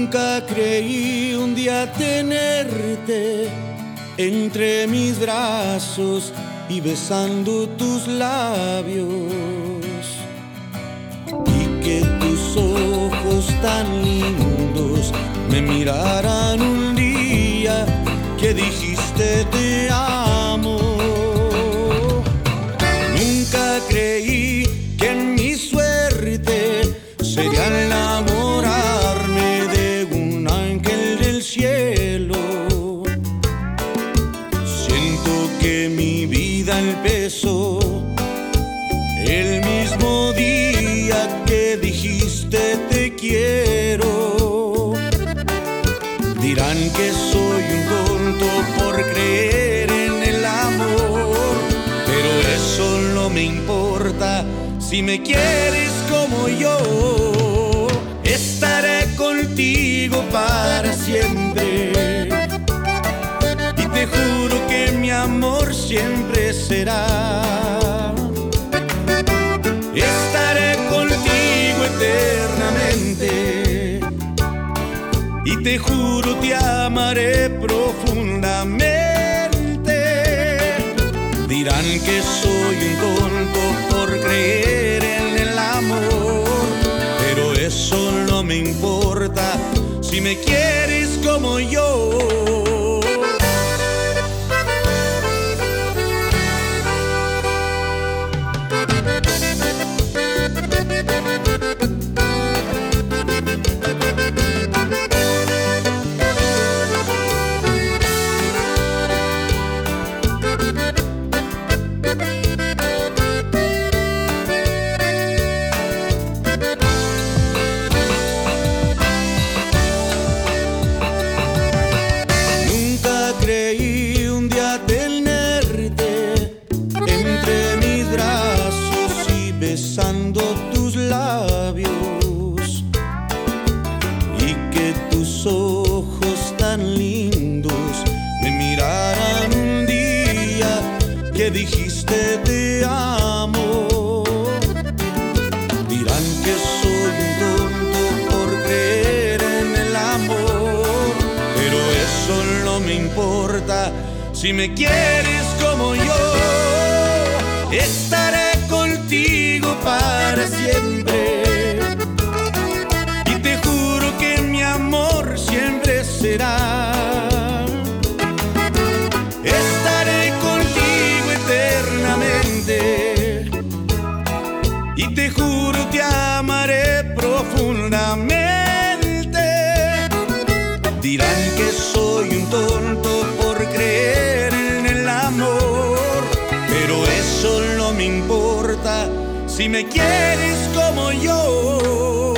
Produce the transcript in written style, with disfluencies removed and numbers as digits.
Nunca creí un día tenerte entre mis brazos y besando tus labios, y que tus ojos tan lindos me miraran un día que dijiste te amo. Nunca creí que en mi suerte sería enamorarme de un ángel del cielo. Siento que mi vida empezó el mismo día que dijiste te quiero. Dirán que soy un tonto por creer en el amor, pero eso no me importa. Si me quieres como yo, estaré contigo para siempre. Y te juro que mi amor siempre será. Estaré contigo eternamente. Y te juro te amaré profundamente. Dirán que soy un tonto por creer en el amor, pero eso no me importa si me quieres como yo. Creí un día tenerte entre mis brazos y besando tus labios, y que tus ojos tan lindos me miraran un día que dijiste te amo. Dirán que soy un tonto por creer en el amor, pero eso no me importa. Si me quieres como yo, estaré contigo para siempre. Y te juro que mi amor siempre será. Estaré contigo eternamente. Y te juro te amaré profundamente. Dirán que soy un tonto por creer en el amor, pero eso no me importa si me quieres como yo.